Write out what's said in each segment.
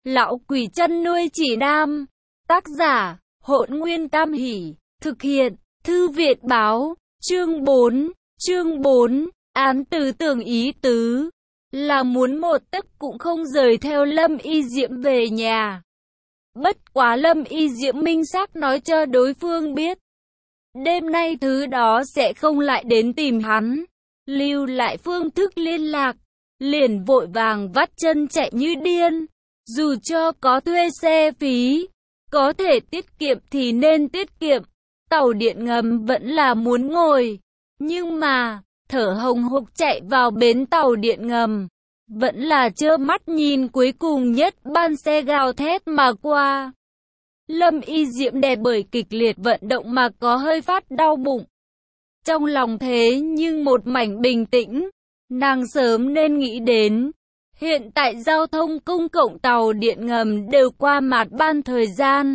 Lão quỷ chăn nuôi chỉ nam. Tác giả, Hỗn Nguyên Tam Hỷ. Thực hiện, Thư viện báo. Chương 4, án tứ tưởng ý tứ là muốn một tấc cũng không rời theo Lâm Y Diễm về nhà. Bất quá Lâm Y Diễm minh xác nói cho đối phương biết, đêm nay thứ đó sẽ không lại đến tìm hắn. Lưu lại phương thức liên lạc, liền vội vàng vắt chân chạy như điên. Dù cho có thuê xe phí, có thể tiết kiệm thì nên tiết kiệm. Tàu điện ngầm vẫn là muốn ngồi, nhưng mà thở hồng hộc chạy vào bến tàu điện ngầm, vẫn là trơ mắt nhìn cuối cùng nhất ban xe gào thét mà qua. Lâm Y Diễm đè bởi kịch liệt vận động mà có hơi phát đau bụng. Trong lòng thế nhưng một mảnh bình tĩnh, nàng sớm nên nghĩ đến. Hiện tại giao thông công cộng tàu điện ngầm đều qua mạt ban thời gian.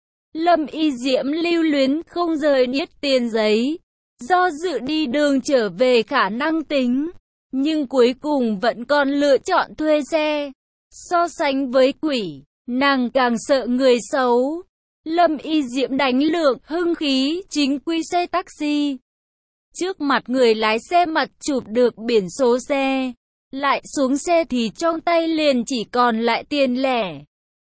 Lâm Y Diễm lưu luyến không rời niết tiền giấy, do dự đi đường trở về khả năng tính, nhưng cuối cùng vẫn còn lựa chọn thuê xe. So sánh với quỷ, nàng càng sợ người xấu. Lâm Y Diễm đánh lượng hưng khí chính quy xe taxi. Trước mặt người lái xe mặt chụp được biển số xe, lại xuống xe thì trong tay liền chỉ còn lại tiền lẻ.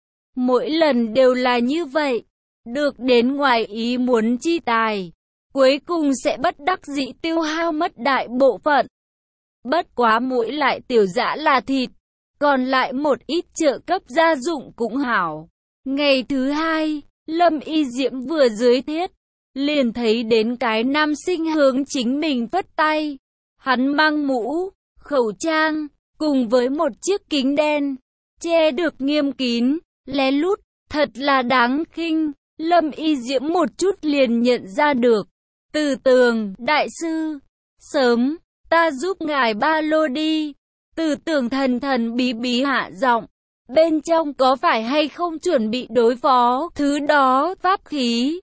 Mỗi lần đều là như vậy, được đến ngoài ý muốn chi tài, cuối cùng sẽ bất đắc dĩ tiêu hao mất đại bộ phận. Bất quá mũi lại tiểu dã là thịt, còn lại một ít trợ cấp gia dụng cũng hảo. Ngày thứ hai, Lâm Y Diễm vừa dưới thiết, liền thấy đến cái nam sinh hướng chính mình phất tay. Hắn mang mũ, khẩu trang, cùng với một chiếc kính đen, che được nghiêm kín, lén lút, thật là đáng khinh. Lâm Y Diễm một chút liền nhận ra được. Từ Tường, đại sư, sớm, ta giúp ngài ba lô đi. Từ Tường thần thần bí bí hạ giọng, bên trong có phải hay không chuẩn bị đối phó thứ đó pháp khí?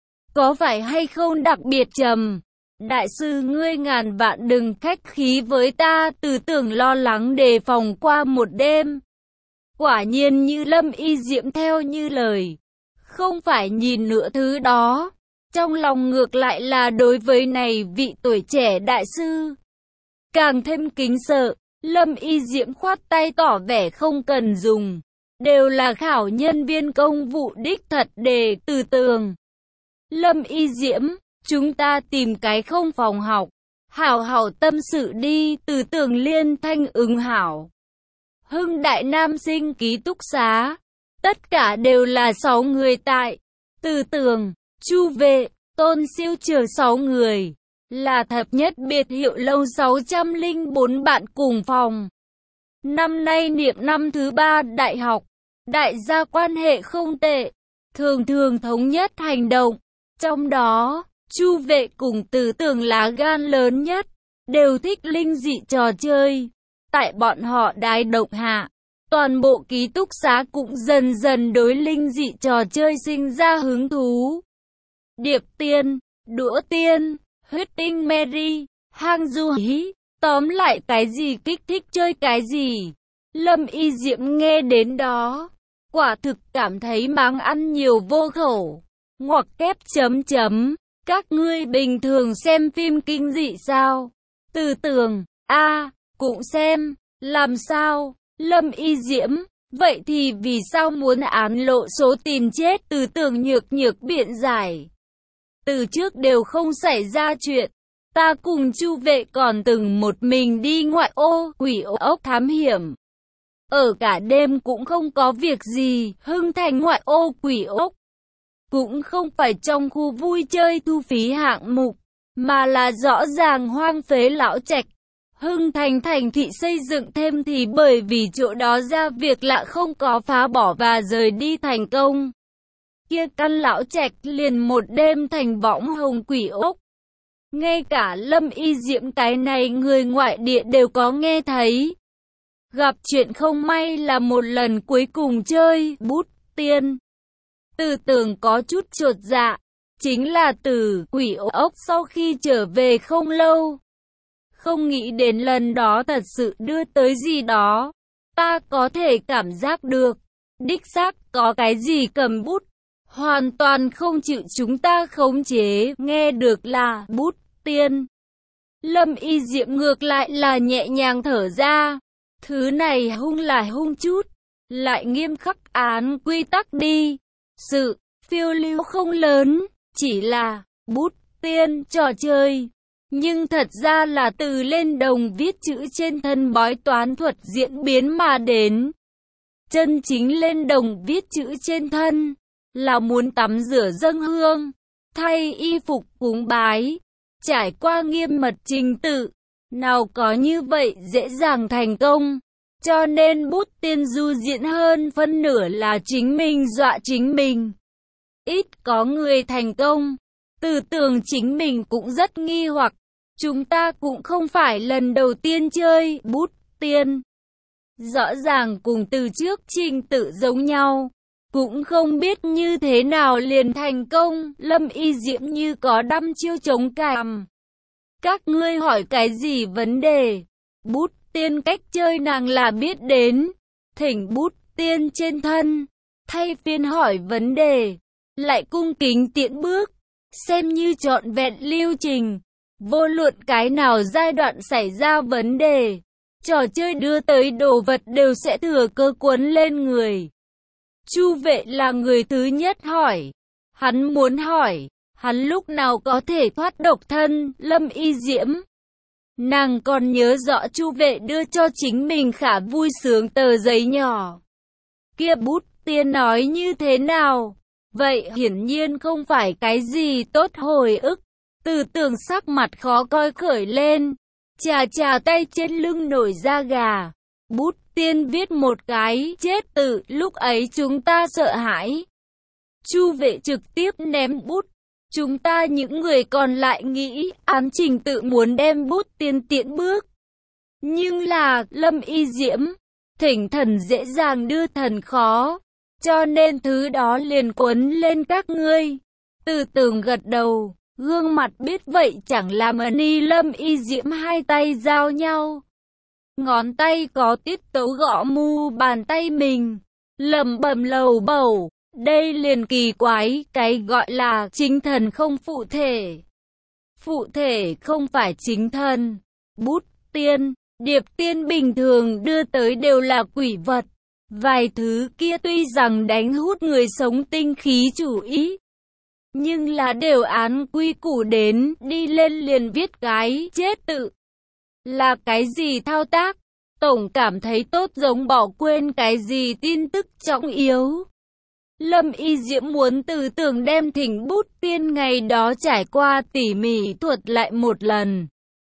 Có phải hay không đặc biệt trầm? Đại sư ngươi ngàn vạn đừng khách khí với ta. Từ Tường lo lắng đề phòng qua một đêm. Quả nhiên như Lâm Y Diễm theo như lời, không phải nhìn nửa thứ đó. Trong lòng ngược lại là đối với này vị tuổi trẻ đại sư càng thêm kính sợ. Lâm Y Diễm khoát tay tỏ vẻ không cần dùng, đều là khảo nhân viên công vụ đích thật đề. Từ Tường, Lâm Y Diễm, chúng ta tìm cái không phòng học, hảo hảo tâm sự đi. Từ Tường liên thanh ứng hảo. Hưng Đại nam sinh ký túc xá, tất cả đều là 6 người tại. Từ Tường, Chu Vệ, Tôn Siêu chờ 6 người, là thập nhất biệt hiệu lâu 604 bạn cùng phòng. Năm nay niệm năm thứ 3 đại học, đại gia quan hệ không tệ, thường thường thống nhất hành động. Trong đó, Chu Vệ cùng Từ Tường lá gan lớn nhất, đều thích linh dị trò chơi. Tại bọn họ đái động hạ, toàn bộ ký túc xá cũng dần dần đối linh dị trò chơi sinh ra hứng thú. Điệp tiên, đũa tiên, huyết tinh Mary, hang du hí, tóm lại cái gì kích thích chơi cái gì. Lâm Y Diễm nghe đến đó, quả thực cảm thấy máng ăn nhiều vô khẩu. Ngoặc kép chấm chấm, các ngươi bình thường xem phim kinh dị sao? Từ Tường, cũng xem, làm sao? Lâm Y Diễm, vậy thì vì sao muốn án lộ số tìm chết? Từ Tường nhược nhược biện giải. Từ trước đều không xảy ra chuyện, ta cùng Chu Vệ còn từng một mình đi ngoại ô quỷ ốc thám hiểm. Ở cả đêm cũng không có việc gì. Hưng Thành ngoại ô quỷ ốc, cũng không phải trong khu vui chơi thu phí hạng mục, mà là rõ ràng hoang phế lão trạch. Hưng Thành thành thị xây dựng thêm thì bởi vì chỗ đó ra việc lạ không có phá bỏ và rời đi thành công. Kia căn lão trạch liền một đêm thành võng hồng quỷ ốc. Ngay cả Lâm Y Diễm cái này người ngoại địa đều có nghe thấy. Gặp chuyện không may là một lần cuối cùng chơi bút tiên. Từ Tường có chút chột dạ, chính là từ quỷ ốc sau khi trở về không lâu. Không nghĩ đến lần đó thật sự đưa tới gì đó. Ta có thể cảm giác được, Đích xác có cái gì cầm bút, hoàn toàn không chịu chúng ta khống chế, nghe được là bút tiên. Lâm Y Diệm ngược lại là nhẹ nhàng thở ra. Thứ này hung là hung chút, lại nghiêm khắc án quy tắc đi. Sự phiêu lưu không lớn, chỉ là bút tiên trò chơi. Nhưng thật ra là từ lên đồng viết chữ trên thân bói toán thuật diễn biến mà đến. Chân chính lên đồng viết chữ trên thân, là muốn tắm rửa dâng hương, thay y phục cúng bái, trải qua nghiêm mật trình tự. Nào có như vậy dễ dàng thành công. Cho nên bút tiên du diễn hơn phân nửa là chính mình dọa chính mình. Ít có người thành công. Tư tưởng chính mình cũng rất nghi hoặc. Chúng ta cũng không phải lần đầu tiên chơi bút tiên. Rõ ràng cùng từ trước trình tự giống nhau. Cũng không biết như thế nào liền thành công. Lâm Y Diễm như có đăm chiêu chống cằm. Các ngươi hỏi cái gì vấn đề? Bút tiên cách chơi nàng là biết đến. Thỉnh bút tiên trên thân. Thay phiên hỏi vấn đề. Lại cung kính tiễn bước. Xem như trọn vẹn lưu trình. Vô luận cái nào giai đoạn xảy ra vấn đề. Trò chơi đưa tới đồ vật đều sẽ thừa cơ cuốn lên người. Chu Vệ là người thứ nhất hỏi. Hắn muốn hỏi. Hắn lúc nào có thể thoát độc thân, Lâm Y Diễm. Nàng còn nhớ rõ Chu Vệ đưa cho chính mình khá vui sướng tờ giấy nhỏ. Kia bút tiên nói như thế nào? Vậy hiển nhiên không phải cái gì tốt hồi ức. Từ tưởng sắc mặt khó coi khởi lên. Chà tay trên lưng nổi da gà. Bút tiên viết một cái chết tự, lúc ấy chúng ta sợ hãi. Chu Vệ trực tiếp ném bút. Chúng ta những người còn lại nghĩ ám trình tự muốn đem bút tiên tiễn bước. Nhưng là Lâm Y Diễm, thỉnh thần dễ dàng đưa thần khó. Cho nên thứ đó liền quấn lên các ngươi. Từ tường gật đầu, gương mặt biết vậy chẳng làm ni. Lâm Y Diễm hai tay giao nhau. Ngón tay có tiết tấu gõ mu bàn tay mình. Lẩm bẩm lầu bầu. Đây liền kỳ quái, cái gọi là chính thần không phụ thể. Phụ thể không phải chính thần. Bút tiên, điệp tiên bình thường đưa tới đều là quỷ vật. Vài thứ kia tuy rằng đánh hút người sống tinh khí chủ ý, nhưng là đều án quy củ đến, đi lên liền viết cái chết tự. Là cái gì thao tác? Tổng cảm thấy tốt giống bỏ quên cái gì tin tức trọng yếu. Lâm Y Diễm muốn từ tưởng đem thỉnh bút tiên ngày đó trải qua tỉ mỉ thuật lại một lần.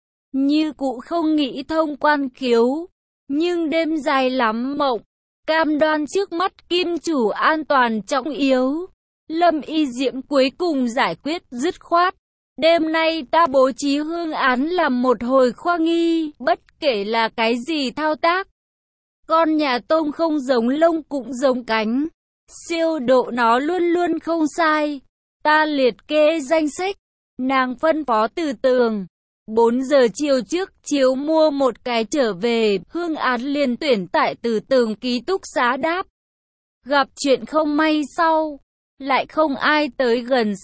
Như cụ không nghĩ thông quan khiếu, nhưng đêm dài lắm mộng, cam đoan trước mắt kim chủ an toàn trọng yếu. Lâm Y Diễm cuối cùng giải quyết dứt khoát. Đêm nay ta bố trí hương án làm một hồi khoa nghi, bất kể là cái gì thao tác. Con nhà tôm không giống lông cũng giống cánh. Siêu độ nó luôn luôn không sai. Ta liệt kê danh sách. Nàng phân phó Từ Tường. 4 giờ chiều trước chiếu mua một cái trở về. Hương án liền tuyển tại Từ Tường ký túc xá đáp. Gặp chuyện không may sau. Lại không ai tới gần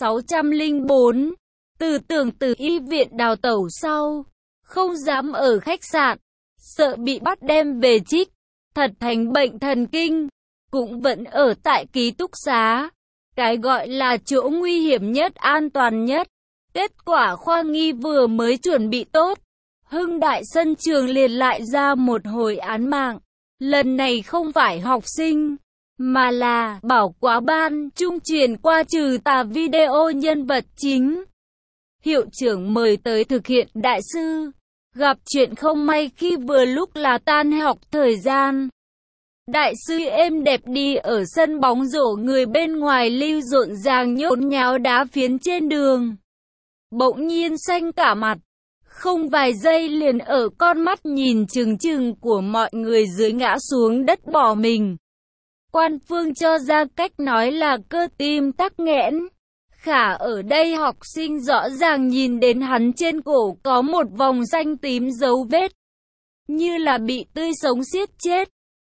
604. Từ Tường từ y viện đào tẩu sau. Không dám ở khách sạn. Sợ bị bắt đem về trích. Thật thành bệnh thần kinh. Cũng vẫn ở tại ký túc xá. Cái gọi là chỗ nguy hiểm nhất, an toàn nhất. Kết quả khoa nghi vừa mới chuẩn bị tốt. Hưng Đại sân trường liền lại ra một hồi án mạng. Lần này không phải học sinh, mà là bảo quá ban trung truyền qua trừ tà video nhân vật chính. Hiệu trưởng mời tới thực hiện đại sư. Gặp chuyện không may khi vừa lúc là tan học thời gian. Đại sư êm đẹp đi ở sân bóng rổ, người bên ngoài lưu rộn ràng nhốn nháo đá phiến trên đường. Bỗng nhiên xanh cả mặt. Không vài giây liền ở con mắt nhìn chừng chừng của mọi người dưới ngã xuống đất bỏ mình. Quan phương cho ra cách nói là cơ tim tắc nghẽn. Khả ở đây học sinh rõ ràng nhìn đến hắn trên cổ có một vòng xanh tím dấu vết. Như là bị tươi sống siết chết.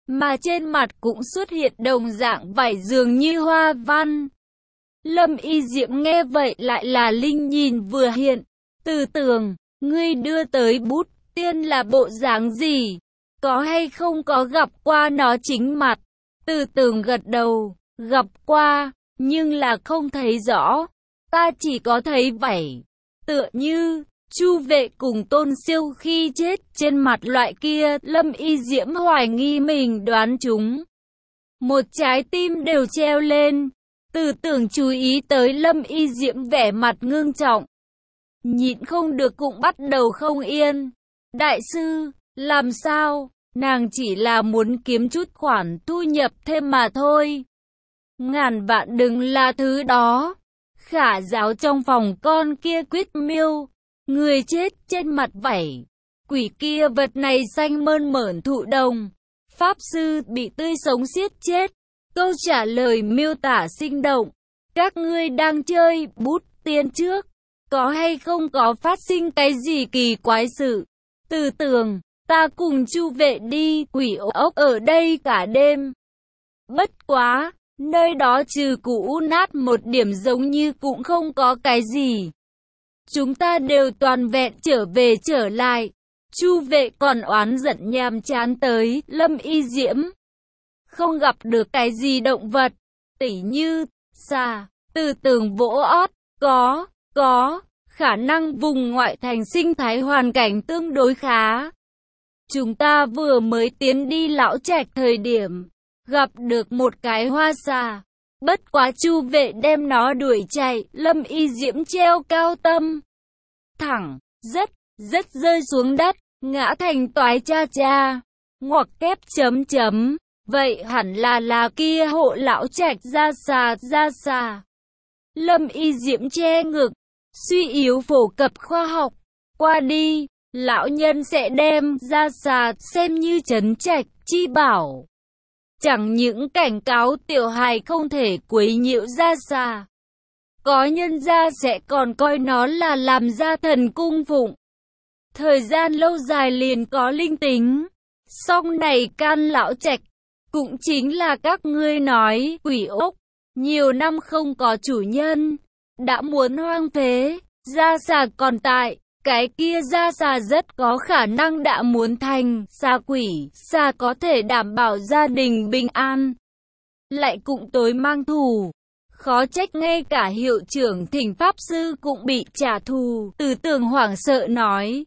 mà trên mặt cũng xuất hiện đồng dạng vảy dường như hoa văn. Lâm Y Diễm nghe vậy lại là linh nhìn vừa hiện. Từ Tường, ngươi đưa tới bút tiên là bộ dáng gì? Có hay không có gặp qua nó chính mặt? Từ Tường gật đầu, gặp qua, nhưng là không thấy rõ. Ta chỉ có thấy vảy, tựa như Chu Vệ cùng Tôn Siêu khi chết trên mặt loại kia. Lâm Y Diễm hoài nghi mình đoán chúng. Một trái tim đều treo lên. Từ Tường chú ý tới Lâm Y Diễm vẻ mặt ngưng trọng, nhịn không được cũng bắt đầu không yên. Đại sư, làm sao? Nàng chỉ là muốn kiếm chút khoản thu nhập thêm mà thôi. Ngàn vạn đừng là thứ đó. Khả giáo trong phòng con kia quyết miêu. Người chết trên mặt vảy. Quỷ kia vật này xanh mơn mởn thụ đồng. Pháp sư bị tươi sống giết chết. Câu trả lời miêu tả sinh động. Các ngươi đang chơi bút tiên trước. Có hay không có phát sinh cái gì kỳ quái sự? Từ Tường, ta cùng Chu Vệ đi quỷ ốc ở đây cả đêm. Bất quá, nơi đó trừ cũ nát một điểm giống như cũng không có cái gì. Chúng ta đều toàn vẹn trở về trở lại. Chu Vệ còn oán giận nhàm chán tới Lâm Y Diễm. Không gặp được cái gì động vật, tỉ như xà. Từ Tường vỗ ót, có, khả năng vùng ngoại thành sinh thái hoàn cảnh tương đối khá. Chúng ta vừa mới tiến đi lão trạch thời điểm, gặp được một cái hoa xà. Bất quá Chu Vệ đem nó đuổi chạy. Lâm Y Diễm treo cao tâm. Thẳng, rất rơi xuống đất, ngã thành toái cha cha. Ngoặc kép chấm chấm. Vậy hẳn là kia hộ lão trạch ra xà. Lâm Y Diễm che ngực, suy yếu phổ cập khoa học. Qua đi, lão nhân sẽ đem ra xà xem như trấn trạch chi bảo. Chẳng những cảnh cáo tiểu hài không thể quấy nhiễu ra xà. Có nhân gia sẽ còn coi nó là làm gia thần cung phụng. Thời gian lâu dài liền có linh tính. Song này can lão trạch, cũng chính là các ngươi nói quỷ ốc, nhiều năm không có chủ nhân, đã muốn hoang phế. Gia xà còn tại, cái kia gia xà rất có khả năng đã muốn thành xà quỷ. Xà có thể đảm bảo gia đình bình an, lại cũng tối mang thù. Khó trách ngay cả hiệu trưởng Thỉnh Pháp Sư cũng bị trả thù. Từ Tường hoảng sợ nói.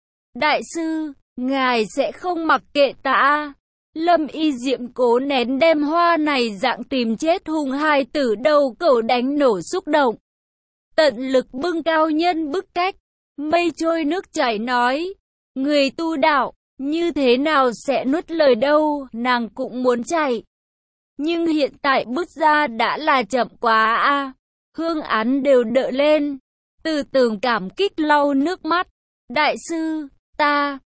Đại sư, ngài sẽ không mặc kệ ta. Lâm Y Diễm cố nén đem hoa này dạng tìm chết hung hai tử đầu cẩu đánh nổ xúc động. Tận lực bưng cao nhân bức cách. Mây trôi nước chảy nói. Người tu đạo, như thế nào sẽ nuốt lời đâu, nàng cũng muốn chạy. Nhưng hiện tại bước ra đã là chậm quá a. Hương án đều đỡ lên. Từ Tường cảm kích lau nước mắt. Đại sư, ta,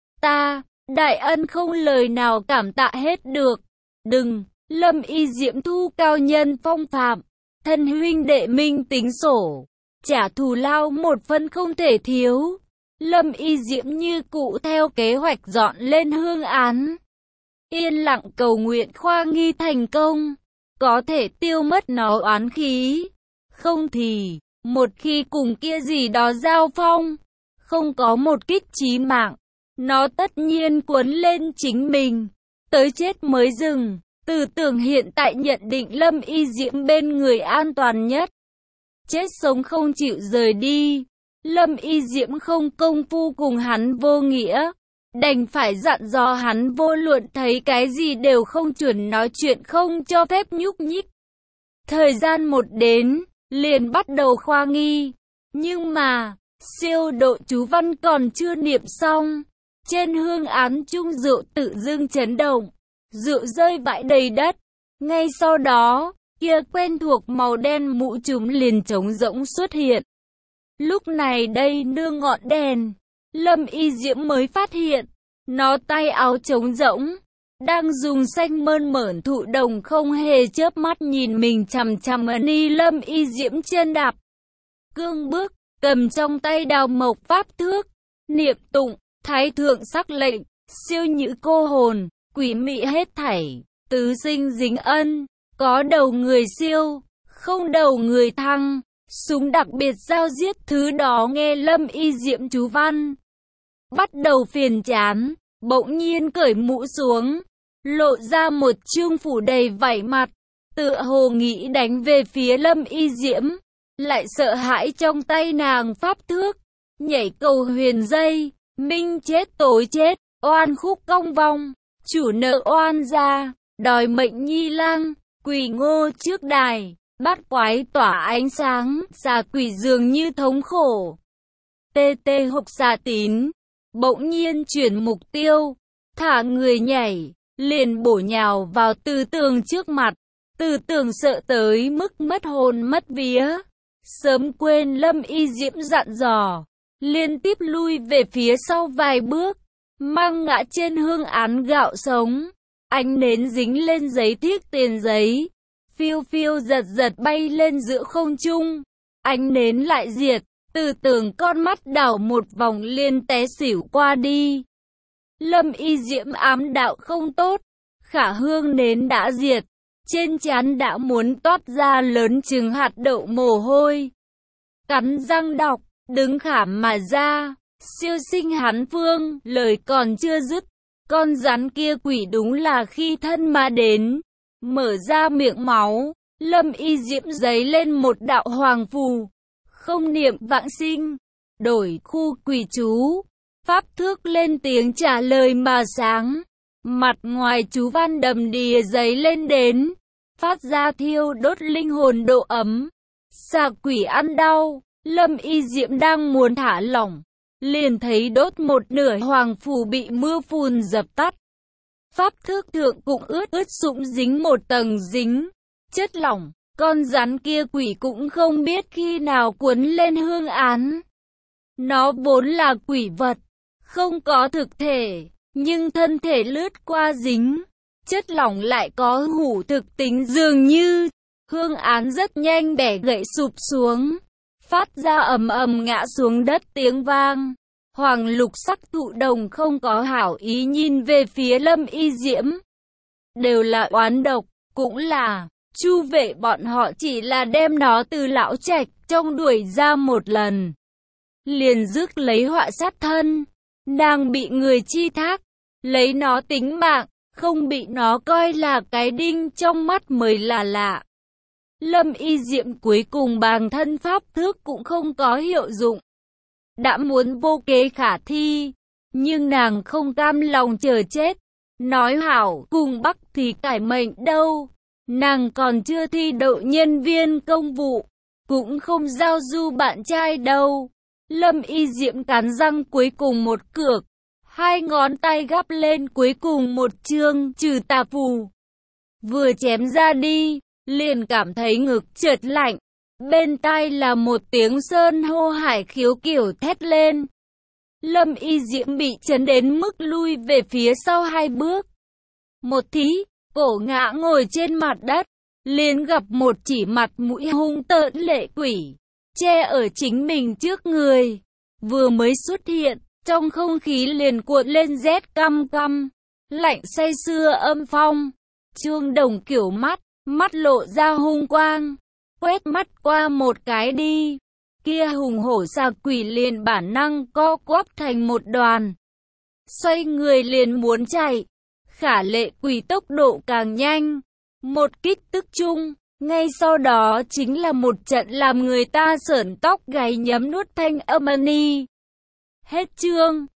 đại ân không lời nào cảm tạ hết được. Đừng, Lâm Y Diễm thu cao nhân phong phạm. Thân huynh đệ minh tính sổ. Trả thù lao một phân không thể thiếu. Lâm Y Diễm như cũ theo kế hoạch dọn lên hương án. Yên lặng cầu nguyện khoa nghi thành công. Có thể tiêu mất nó oán khí. Không thì, một khi cùng kia gì đó giao phong, không có một kích chí mạng, nó tất nhiên cuốn lên chính mình, tới chết mới dừng. Từ Tường hiện tại nhận định Lâm Y Diễm bên người an toàn nhất. Chết sống không chịu rời đi. Lâm Y Diễm không công phu cùng hắn vô nghĩa. Đành phải dặn dò hắn vô luận thấy cái gì đều không chuẩn nói chuyện, không cho phép nhúc nhích. Thời gian một đến, liền bắt đầu khoa nghi. Nhưng mà, siêu độ chú văn còn chưa niệm xong. Trên hương án chung rượu tự dưng chấn động. Rượu rơi vãi đầy đất. Ngay sau đó, kia quen thuộc màu đen mũ trùm liền trống rỗng xuất hiện. Lúc này đây nương ngọn đèn, Lâm Y Diễm mới phát hiện, nó tay áo trống rỗng, đang dùng xanh mơn mởn thụ đồng không hề chớp mắt nhìn mình chằm chằm. Ni Lâm Y Diễm chân đạp cương bước, cầm trong tay đào mộc pháp thước, niệm tụng, thái thượng sắc lệnh, siêu nhữ cô hồn, quỷ mị hết thảy, tứ sinh dính ân, có đầu người siêu, không đầu người thăng, súng đặc biệt giao giết thứ đó. Nghe Lâm Y Diệm chú văn, bắt đầu phiền chán, bỗng nhiên cởi mũ xuống, lộ ra một trương phủ đầy vảy mặt, tựa hồ nghĩ đánh về phía Lâm Y Diễm, lại sợ hãi trong tay nàng pháp thước, nhảy cầu huyền dây, minh chết tối chết, oan khúc cong vong, chủ nợ oan gia, đòi mệnh nhi lang, quỳ ngô trước đài, bát quái tỏa ánh sáng, xà quỷ dường như thống khổ. Tê tê hộc xà tín, bỗng nhiên chuyển mục tiêu, thả người nhảy, liền bổ nhào vào Từ Tường trước mặt. Từ Tường sợ tới mức mất hồn mất vía, sớm quên Lâm Y Diễm dặn dò, liên tiếp lui về phía sau vài bước, mang ngã trên hương án gạo sống, ánh nến dính lên giấy thiếc tiền giấy, phiêu phiêu giật giật bay lên giữa không trung, ánh nến lại diệt, Từ Tường con mắt đảo một vòng liền té xỉu qua đi. Lâm Y Diễm ám đạo không tốt, khả hương nến đã diệt, trên trán đã muốn toát ra lớn chừng hạt đậu mồ hôi. Cắn răng đọc, đứng khảm mà ra, siêu sinh hán phương, lời còn chưa dứt, con rắn kia quỷ đúng là khi thân mà đến, mở ra miệng máu, Lâm Y Diễm giấy lên một đạo hoàng phù, không niệm vãng sinh, đổi khu quỷ chú, pháp thước lên tiếng trả lời mà sáng, mặt ngoài chú văn đầm đìa giấy lên đến, phát ra thiêu đốt linh hồn độ ấm, xà quỷ ăn đau. Lâm Y Diễm đang muốn thả lỏng, liền thấy đốt một nửa hoàng phù bị mưa phùn dập tắt. Pháp thước thượng cũng ướt sũng dính một tầng dính chất lỏng, con rắn kia quỷ cũng không biết khi nào cuốn lên hương án. Nó vốn là quỷ vật, không có thực thể, nhưng thân thể lướt qua dính chất lỏng lại có hủ thực tính, dường như hương án rất nhanh bẻ gãy sụp xuống, phát ra ầm ầm ngã xuống đất tiếng vang. Hoàng lục sắc thụ đồng không có hảo ý nhìn về phía Lâm Y Diễm. Đều là oán độc, cũng là Chu Vệ bọn họ chỉ là đem nó từ lão trạch trong đuổi ra một lần, liền rước lấy họa sát thân. Nàng bị người chi thác, lấy nó tính mạng, không bị nó coi là cái đinh trong mắt mới là lạ. Lâm Y Diệm cuối cùng bàng thân pháp thước cũng không có hiệu dụng. Đã muốn vô kế khả thi, nhưng nàng không cam lòng chờ chết. Nói hảo cùng Bắc thì cải mệnh đâu. Nàng còn chưa thi đậu nhân viên công vụ, cũng không giao du bạn trai đâu. Lâm Y Diệm cắn răng cuối cùng một cược, hai ngón tay gắp lên cuối cùng một chương trừ tà phù. Vừa chém ra đi, liền cảm thấy ngực chợt lạnh. Bên tai là một tiếng sơn hô hải khiếu kiểu thét lên. Lâm Y Diễm bị chấn đến mức lui về phía sau hai bước. Một thí, cổ ngã ngồi trên mặt đất, liền gặp một chỉ mặt mũi hung tợn lệ quỷ, che ở chính mình trước người. Vừa mới xuất hiện, trong không khí liền cuộn lên rét căm căm, lạnh say sưa âm phong. Trương Đồng kiểu mắt lộ ra hung quang, quét mắt qua một cái đi, kia hùng hổ xà quỷ liền bản năng co quắp thành một đoàn, xoay người liền muốn chạy. Khả lệ quỷ tốc độ càng nhanh, một kích tức chung, ngay sau đó chính là một trận làm người ta sởn tóc gáy nhấm nuốt thanh âm ni. Hết chương.